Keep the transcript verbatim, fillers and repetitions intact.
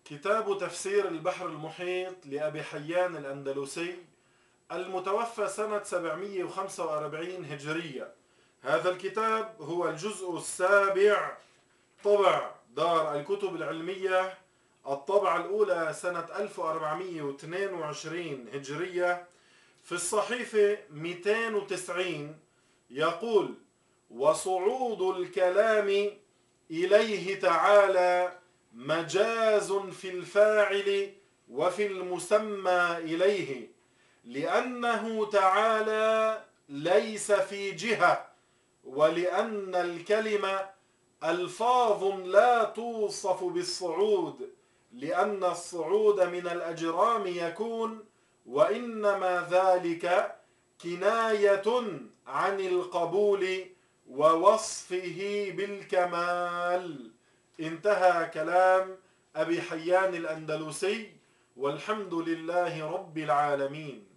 كتاب تفسير البحر المحيط لأبي حيان الأندلسي المتوفى سنة سبعمئة وخمسة وأربعين هجرية. هذا الكتاب هو الجزء السابع، طبع دار الكتب العلمية، الطبعة الأولى سنة ألف وأربعمئة واثنين وعشرين هجرية. في الصحيفة مئتين وتسعين يقول: وصعود الكلام إليه تعالى مجاز في الفاعل وفي المسمى إليه، لأنه تعالى ليس في جهة، ولأن الكلمة ألفاظ لا توصف بالصعود، لأن الصعود من الأجرام يكون، وإنما ذلك كناية عن القبول ووصفه بالكمال. انتهى كلام أبي حيان الأندلسي، والحمد لله رب العالمين.